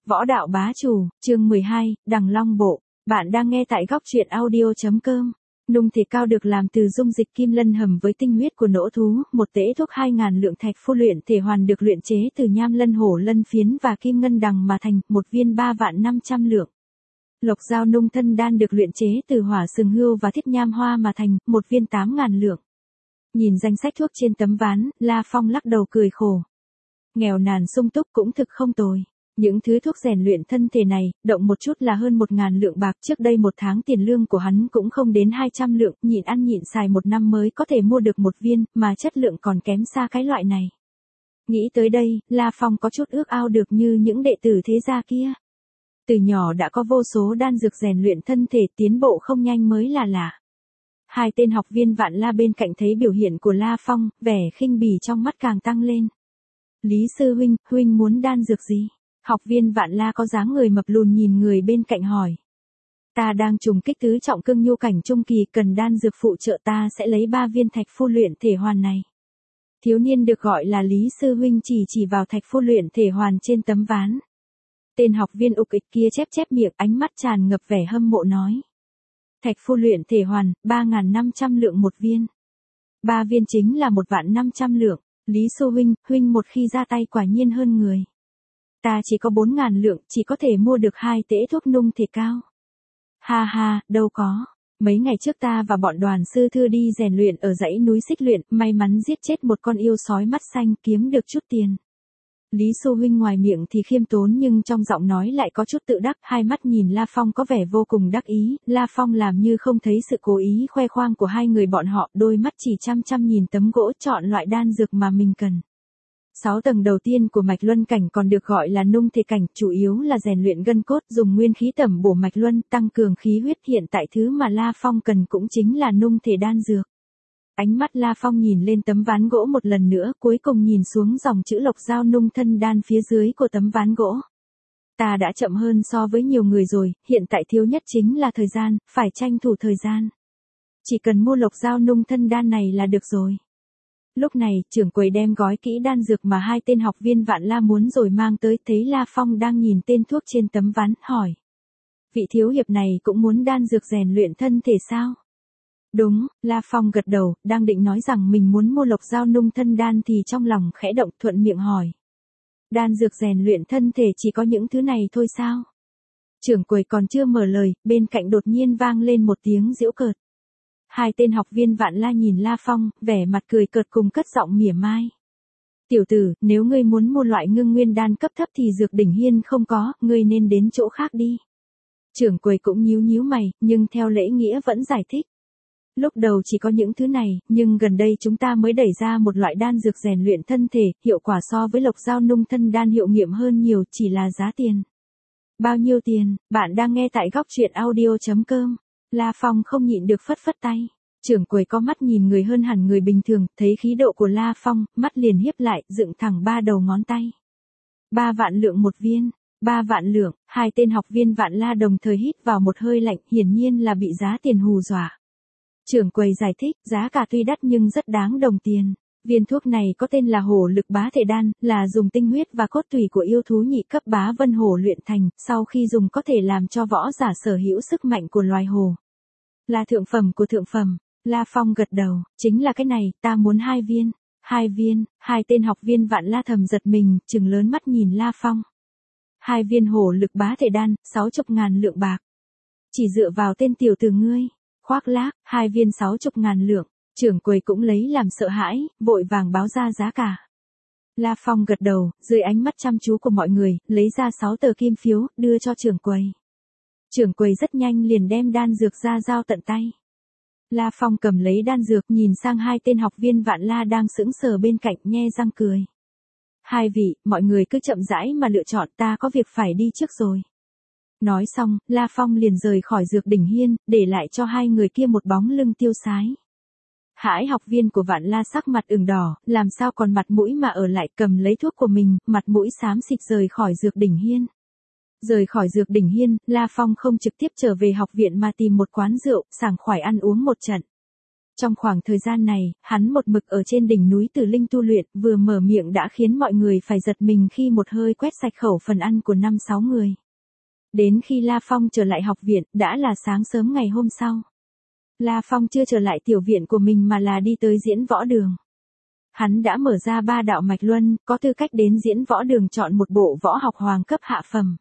Võ đạo bá chủ, chương 12, Đằng Long Bộ. Bạn đang nghe tại góc truyện audio.com. Nung thể cao được làm từ dung dịch kim lân hầm với tinh huyết của nỗ thú, một tễ thuốc 2.000 lượng thạch phu luyện thể hoàn được luyện chế từ nham lân hổ lân phiến và kim ngân đằng mà thành, một viên 3.500.000 lượng. Lộc dao nung thân đan được luyện chế từ hỏa sừng hươu và thiết nham hoa mà thành, một viên 8.000 lượng. Nhìn danh sách thuốc trên tấm ván, La Phong lắc đầu cười khổ. Nghèo nàn sung túc cũng thực không tồi. Những thứ thuốc rèn luyện thân thể này, động một chút là hơn 1.000 lượng bạc, trước đây một tháng tiền lương của hắn cũng không đến 200 lượng, nhịn ăn nhịn xài một năm mới có thể mua được một viên, mà chất lượng còn kém xa cái loại này. Nghĩ tới đây, La Phong có chút ước ao được như những đệ tử thế gia kia. Từ nhỏ đã có vô số đan dược rèn luyện thân thể, tiến bộ không nhanh mới là lạ. Hai tên học viên Vạn La bên cạnh thấy biểu hiện của La Phong, vẻ khinh bỉ trong mắt càng tăng lên. Lý sư huynh, huynh muốn đan dược gì? Học viên Vạn La có dáng người mập lùn nhìn người bên cạnh hỏi. Ta đang trùng kích tứ trọng cương nhu cảnh trung kỳ, cần đan dược phụ trợ, ta sẽ lấy 3 viên thạch phu luyện thể hoàn này. Thiếu niên được gọi là Lý sư huynh chỉ vào thạch phu luyện thể hoàn trên tấm ván. Tên học viên ục ịch kia chép miệng, ánh mắt tràn ngập vẻ hâm mộ nói. Thạch phu luyện thể hoàn, 3.500 lượng một viên. 3 viên chính là 1.500.000 lượng. Lý sư huynh một khi ra tay quả nhiên hơn người. Ta chỉ có 4.000 lượng, chỉ có thể mua được 2 tễ thuốc nung thể cao. Ha ha, đâu có. Mấy ngày trước ta và bọn đoàn sư thư đi rèn luyện ở dãy núi Xích Luyện, may mắn giết chết một con yêu sói mắt xanh, kiếm được chút tiền. Lý sư huynh ngoài miệng thì khiêm tốn nhưng trong giọng nói lại có chút tự đắc, hai mắt nhìn La Phong có vẻ vô cùng đắc ý. La Phong làm như không thấy sự cố ý khoe khoang của hai người bọn họ, đôi mắt chỉ chăm nhìn tấm gỗ, chọn loại đan dược mà mình cần. 6 tầng đầu tiên của mạch luân cảnh còn được gọi là nung thể cảnh, chủ yếu là rèn luyện gân cốt, dùng nguyên khí tẩm bổ mạch luân, tăng cường khí huyết. Hiện tại thứ mà La Phong cần cũng chính là nung thể đan dược. Ánh mắt La Phong nhìn lên tấm ván gỗ một lần nữa, cuối cùng nhìn xuống dòng chữ Lộc dao nung thân đan phía dưới của tấm ván gỗ. Ta đã chậm hơn so với nhiều người rồi, hiện tại thiếu nhất chính là thời gian, phải tranh thủ thời gian. Chỉ cần mua Lộc dao nung thân đan này là được rồi. Lúc này, trưởng quầy đem gói kỹ đan dược mà hai tên học viên Vạn La muốn rồi mang tới, thấy La Phong đang nhìn tên thuốc trên tấm ván, hỏi. Vị thiếu hiệp này cũng muốn đan dược rèn luyện thân thể sao? Đúng, La Phong gật đầu, đang định nói rằng mình muốn mua Lộc dao nung thân đan thì trong lòng khẽ động, thuận miệng hỏi. Đan dược rèn luyện thân thể chỉ có những thứ này thôi sao? Trưởng quầy còn chưa mở lời, bên cạnh đột nhiên vang lên một tiếng giễu cợt. Hai tên học viên Vạn La nhìn La Phong, vẻ mặt cười cợt cùng cất giọng mỉa mai. Tiểu tử, nếu ngươi muốn mua loại ngưng nguyên đan cấp thấp thì dược đỉnh hiên không có, ngươi nên đến chỗ khác đi. Trưởng quầy cũng nhíu mày, nhưng theo lễ nghĩa vẫn giải thích. Lúc đầu chỉ có những thứ này, nhưng gần đây chúng ta mới đẩy ra một loại đan dược rèn luyện thân thể, hiệu quả so với Lộc dao nung thân đan hiệu nghiệm hơn nhiều, chỉ là giá tiền. Bao nhiêu tiền? Bạn đang nghe tại góc truyện audio.com. La Phong không nhịn được phất tay. Trưởng quầy có mắt nhìn người hơn hẳn người bình thường, thấy khí độ của La Phong, mắt liền hiếp lại, dựng thẳng 3 đầu ngón tay. 3 vạn lượng một viên. 3 vạn lượng, hai tên học viên Vạn La đồng thời hít vào một hơi lạnh, hiển nhiên là bị giá tiền hù dọa. Trưởng quầy giải thích, giá cả tuy đắt nhưng rất đáng đồng tiền. Viên thuốc này có tên là hổ lực bá thể đan, là dùng tinh huyết và cốt tủy của yêu thú nhị cấp bá vân hổ luyện thành, sau khi dùng có thể làm cho võ giả sở hữu sức mạnh của loài hổ. Là thượng phẩm của thượng phẩm. La Phong gật đầu, chính là cái này, ta muốn 2 viên. 2 viên, hai tên học viên Vạn La thầm giật mình, trừng lớn mắt nhìn La Phong. 2 viên hổ lực bá thể đan, 60.000 lượng bạc. Chỉ dựa vào tên tiểu tử ngươi. Khoác lác, 2 viên 60.000 lượng, trưởng quầy cũng lấy làm sợ hãi, vội vàng báo ra giá cả. La Phong gật đầu, dưới ánh mắt chăm chú của mọi người, lấy ra 6 tờ kim phiếu, đưa cho trưởng quầy. Trưởng quầy rất nhanh liền đem đan dược ra giao tận tay. La Phong cầm lấy đan dược, nhìn sang hai tên học viên Vạn La đang sững sờ bên cạnh, nhe răng cười. Hai vị, mọi người cứ chậm rãi mà lựa chọn, ta có việc phải đi trước rồi. Nói xong, La Phong liền rời khỏi dược đỉnh hiên, để lại cho hai người kia một bóng lưng tiêu sái. Hãi học viên của Vạn La sắc mặt ửng đỏ, làm sao còn mặt mũi mà ở lại, cầm lấy thuốc của mình, mặt mũi xám xịt rời khỏi dược đỉnh hiên. Rời khỏi dược đỉnh hiên, La Phong không trực tiếp trở về học viện mà tìm một quán rượu, sảng khoái ăn uống một trận. Trong khoảng thời gian này, hắn một mực ở trên đỉnh núi Tử Linh tu luyện, vừa mở miệng đã khiến mọi người phải giật mình khi một hơi quét sạch khẩu phần ăn của 5-6 người. Đến khi La Phong trở lại học viện, đã là sáng sớm ngày hôm sau. La Phong chưa trở lại tiểu viện của mình mà là đi tới diễn võ đường. Hắn đã mở ra 3 đạo mạch luân, có tư cách đến diễn võ đường chọn một bộ võ học hoàng cấp hạ phẩm.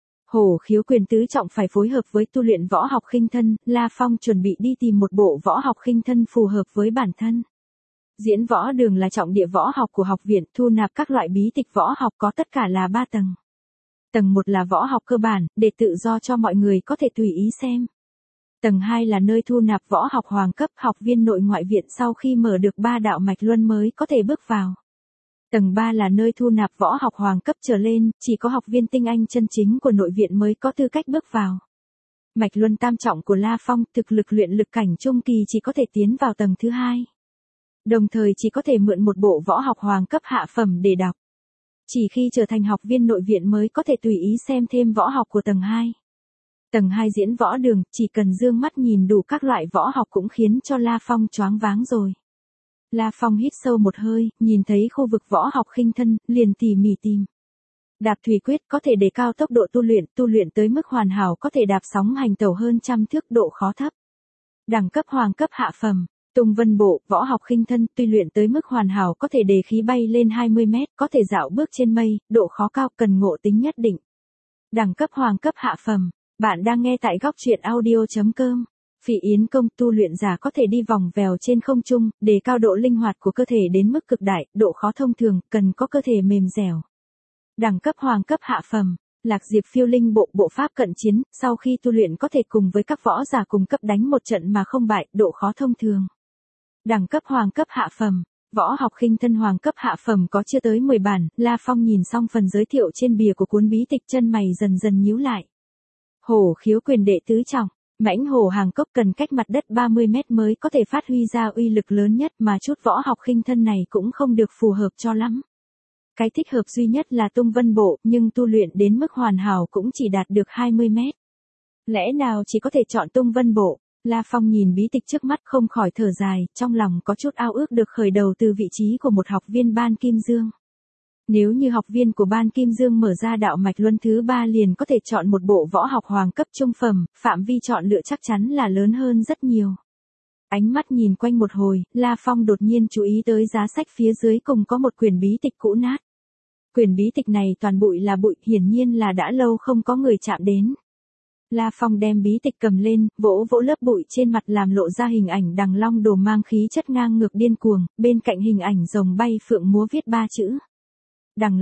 Hổ khiếu quyền tứ trọng phải phối hợp với tu luyện võ học khinh thân, La Phong chuẩn bị đi tìm một bộ võ học khinh thân phù hợp với bản thân. Diễn võ đường là trọng địa võ học của học viện, thu nạp các loại bí tịch võ học có tất cả là 3 tầng. Tầng 1 là võ học cơ bản, để tự do cho mọi người có thể tùy ý xem. Tầng 2 là nơi thu nạp võ học hoàng cấp, học viên nội ngoại viện sau khi mở được 3 đạo mạch luân mới có thể bước vào. Tầng 3 là nơi thu nạp võ học hoàng cấp trở lên, chỉ có học viên tinh anh chân chính của nội viện mới có tư cách bước vào. Mạch luân tam trọng của La Phong, thực lực luyện lực cảnh trung kỳ chỉ có thể tiến vào tầng thứ 2. Đồng thời chỉ có thể mượn một bộ võ học hoàng cấp hạ phẩm để đọc. Chỉ khi trở thành học viên nội viện mới có thể tùy ý xem thêm võ học của tầng 2. Tầng 2 diễn võ đường, chỉ cần dương mắt nhìn đủ các loại võ học cũng khiến cho La Phong choáng váng rồi. La Phong hít sâu một hơi, nhìn thấy khu vực võ học khinh thân, liền tỉ mỉ tìm. Đạp thủy quyết có thể đề cao tốc độ tu luyện tới mức hoàn hảo có thể đạp sóng hành tẩu hơn trăm thước, độ khó thấp. Đẳng cấp hoàng cấp hạ phẩm, tung vân bộ, võ học khinh thân, tuy luyện tới mức hoàn hảo có thể đề khí bay lên 20 mét, có thể dạo bước trên mây, độ khó cao, cần ngộ tính nhất định. Đẳng cấp hoàng cấp hạ phẩm, bạn đang nghe tại góc truyện audio.com. Phỉ Yến công, tu luyện giả có thể đi vòng vèo trên không trung, đề cao độ linh hoạt của cơ thể đến mức cực đại, độ khó thông thường, cần có cơ thể mềm dẻo. Đẳng cấp hoàng cấp hạ phẩm, Lạc Diệp phiêu linh bộ, bộ pháp cận chiến, sau khi tu luyện có thể cùng với các võ giả cùng cấp đánh một trận mà không bại, độ khó thông thường. Đẳng cấp hoàng cấp hạ phẩm, võ học khinh thân hoàng cấp hạ phẩm có chưa tới 10 bản, La Phong nhìn xong phần giới thiệu trên bìa của cuốn bí tịch, chân mày dần dần nhíu lại. Hổ khiếu quyền đệ tứ trọng, mãnh hổ hàng cốc cần cách mặt đất 30 mét mới có thể phát huy ra uy lực lớn nhất, mà chút võ học khinh thân này cũng không được phù hợp cho lắm. Cái thích hợp duy nhất là tung vân bộ, nhưng tu luyện đến mức hoàn hảo cũng chỉ đạt được 20 mét. Lẽ nào chỉ có thể chọn tung vân bộ? La Phong nhìn bí tịch trước mắt không khỏi thở dài, trong lòng có chút ao ước được khởi đầu từ vị trí của một học viên ban Kim Dương. Nếu như học viên của ban Kim Dương mở ra đạo mạch luân thứ 3 liền có thể chọn một bộ võ học hoàng cấp trung phẩm, phạm vi chọn lựa chắc chắn là lớn hơn rất nhiều. Ánh mắt nhìn quanh một hồi, La Phong đột nhiên chú ý tới giá sách phía dưới cùng có một quyển bí tịch cũ nát. Quyển bí tịch này toàn bụi là bụi, hiển nhiên là đã lâu không có người chạm đến. La Phong đem bí tịch cầm lên, vỗ vỗ lớp bụi trên mặt làm lộ ra hình ảnh đằng long đồ mang khí chất ngang ngược điên cuồng, bên cạnh hình ảnh rồng bay phượng múa viết 3 chữ. Đằng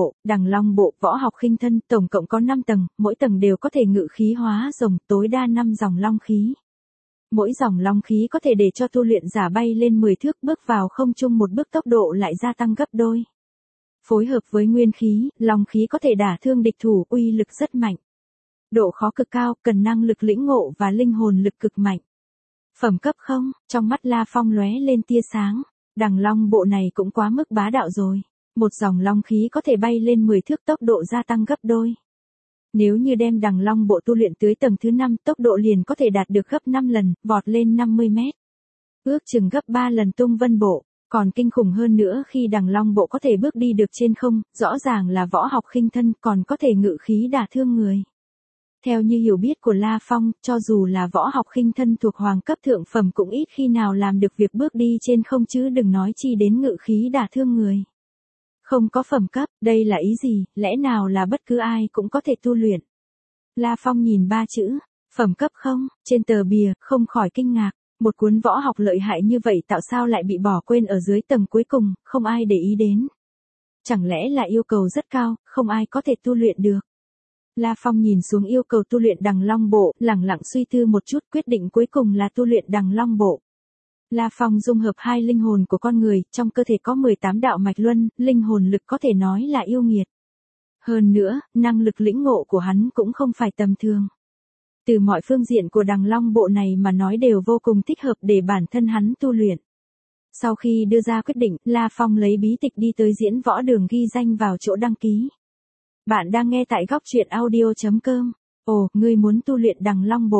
long bộ, võ học khinh thân, tổng cộng có 5 tầng, mỗi tầng đều có thể ngự khí hóa rồng, tối đa 5 dòng long khí. Mỗi dòng long khí có thể để cho tu luyện giả bay lên 10 thước, bước vào không trung một bước tốc độ lại gia tăng gấp đôi. Phối hợp với nguyên khí, long khí có thể đả thương địch thủ, uy lực rất mạnh. Độ khó cực cao, cần năng lực lĩnh ngộ và linh hồn lực cực mạnh. Phẩm cấp không, trong mắt La Phong lóe lên tia sáng. Đằng long bộ này cũng quá mức bá đạo rồi. Một dòng long khí có thể bay lên 10 thước, tốc độ gia tăng gấp đôi. Nếu như đem đằng long bộ tu luyện tới tầng thứ 5, tốc độ liền có thể đạt được gấp 5 lần, vọt lên 50 mét. Ước chừng gấp 3 lần tung vân bộ. Còn kinh khủng hơn nữa khi đằng long bộ có thể bước đi được trên không, rõ ràng là võ học khinh thân, còn có thể ngự khí đả thương người. Theo như hiểu biết của La Phong, cho dù là võ học khinh thân thuộc hoàng cấp thượng phẩm cũng ít khi nào làm được việc bước đi trên không, chứ đừng nói chi đến ngự khí đả thương người. Không có phẩm cấp, đây là ý gì, lẽ nào là bất cứ ai cũng có thể tu luyện? La Phong nhìn 3 chữ, phẩm cấp không, trên tờ bìa, không khỏi kinh ngạc. Một cuốn võ học lợi hại như vậy tại sao lại bị bỏ quên ở dưới tầng cuối cùng, không ai để ý đến? Chẳng lẽ là yêu cầu rất cao, không ai có thể tu luyện được? La Phong nhìn xuống yêu cầu tu luyện đằng long bộ, lẳng lặng suy tư một chút, quyết định cuối cùng là tu luyện đằng long bộ. La Phong dung hợp 2 linh hồn của con người, trong cơ thể có 18 đạo mạch luân, linh hồn lực có thể nói là yêu nghiệt. Hơn nữa, năng lực lĩnh ngộ của hắn cũng không phải tầm thường. Từ mọi phương diện của đằng long bộ này mà nói đều vô cùng thích hợp để bản thân hắn tu luyện. Sau khi đưa ra quyết định, La Phong lấy bí tịch đi tới diễn võ đường ghi danh vào chỗ đăng ký. Bạn đang nghe tại góc truyện audio.com. Ồ, ngươi muốn tu luyện đằng long bộ.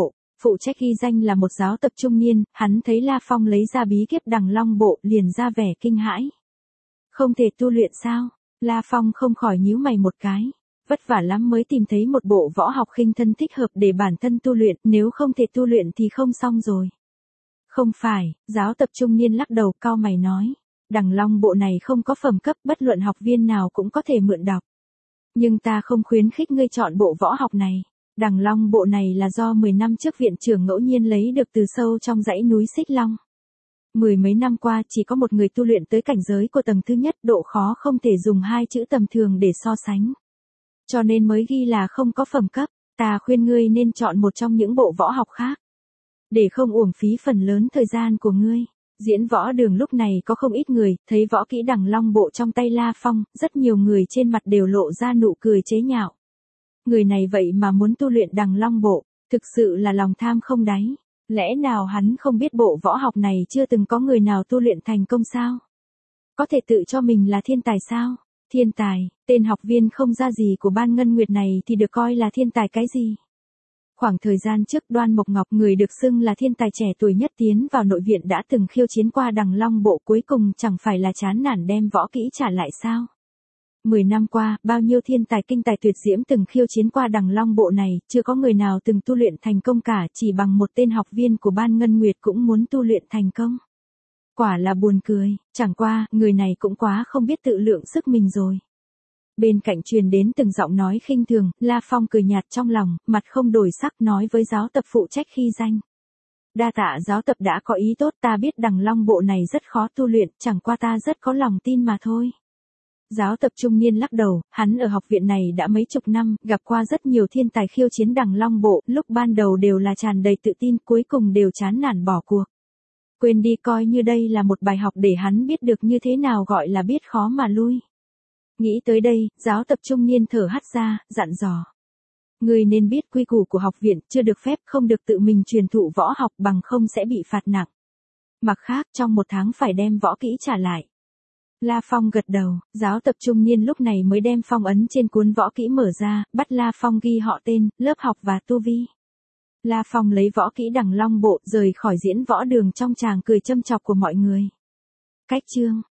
Phụ trách ghi danh là một giáo tập trung niên, hắn thấy La Phong lấy ra bí kíp Đằng Long Bộ liền ra vẻ kinh hãi. Không thể tu luyện sao? La Phong không khỏi nhíu mày một cái. Vất vả lắm mới tìm thấy một bộ võ học khinh thân thích hợp để bản thân tu luyện, nếu không thể tu luyện thì không xong rồi. Không phải, giáo tập trung niên lắc đầu cau mày nói. Đằng Long Bộ này không có phẩm cấp, bất luận học viên nào cũng có thể mượn đọc. Nhưng ta không khuyến khích ngươi chọn bộ võ học này. Đằng Long Bộ này là do 10 năm trước viện trưởng ngẫu nhiên lấy được từ sâu trong dãy núi Xích Long. 10 mấy năm qua chỉ có một người tu luyện tới cảnh giới của tầng thứ nhất, độ khó không thể dùng hai chữ tầm thường để so sánh. Cho nên mới ghi là không có phẩm cấp, ta khuyên ngươi nên chọn một trong những bộ võ học khác. Để không uổng phí phần lớn thời gian của ngươi. Diễn võ đường lúc này có không ít người, thấy võ kỹ Đằng Long Bộ trong tay La Phong, rất nhiều người trên mặt đều lộ ra nụ cười chế nhạo. Người này vậy mà muốn tu luyện Đằng Long Bộ, thực sự là lòng tham không đáy. Lẽ nào hắn không biết bộ võ học này chưa từng có người nào tu luyện thành công sao? Có thể tự cho mình là thiên tài sao? Thiên tài, tên học viên không ra gì của Ban Ngân Nguyệt này thì được coi là thiên tài cái gì? Khoảng thời gian trước Đoan Mộc Ngọc, người được xưng là thiên tài trẻ tuổi nhất tiến vào nội viện, đã từng khiêu chiến qua Đằng Long Bộ, cuối cùng chẳng phải là chán nản đem võ kỹ trả lại sao? 10 năm qua, bao nhiêu thiên tài kinh tài tuyệt diễm từng khiêu chiến qua Đằng Long Bộ này, chưa có người nào từng tu luyện thành công cả, chỉ bằng một tên học viên của Ban Ngân Nguyệt cũng muốn tu luyện thành công. Quả là buồn cười, chẳng qua, người này cũng quá không biết tự lượng sức mình rồi. Bên cạnh truyền đến từng giọng nói khinh thường, La Phong cười nhạt trong lòng, mặt không đổi sắc nói với giáo tập phụ trách ghi danh. Đa tạ giáo tập đã có ý tốt, ta biết Đằng Long Bộ này rất khó tu luyện, chẳng qua ta rất có lòng tin mà thôi. Giáo tập trung niên lắc đầu, hắn ở học viện này đã mấy chục năm, gặp qua rất nhiều thiên tài khiêu chiến Đằng Long Bộ, lúc ban đầu đều là tràn đầy tự tin, cuối cùng đều chán nản bỏ cuộc. Quên đi, coi như đây là một bài học để hắn biết được như thế nào gọi là biết khó mà lui. Nghĩ tới đây, giáo tập trung niên thở hắt ra, dặn dò. Ngươi nên biết quy củ của học viện, chưa được phép không được tự mình truyền thụ võ học, bằng không sẽ bị phạt nặng. Mặt khác, trong 1 tháng phải đem võ kỹ trả lại. La Phong gật đầu, giáo tập trung niên lúc này mới đem phong ấn trên cuốn võ kỹ mở ra, bắt La Phong ghi họ tên, lớp học và tu vi. La Phong lấy võ kỹ Đằng Long Bộ rời khỏi diễn võ đường trong tràng cười châm chọc của mọi người. Cách chương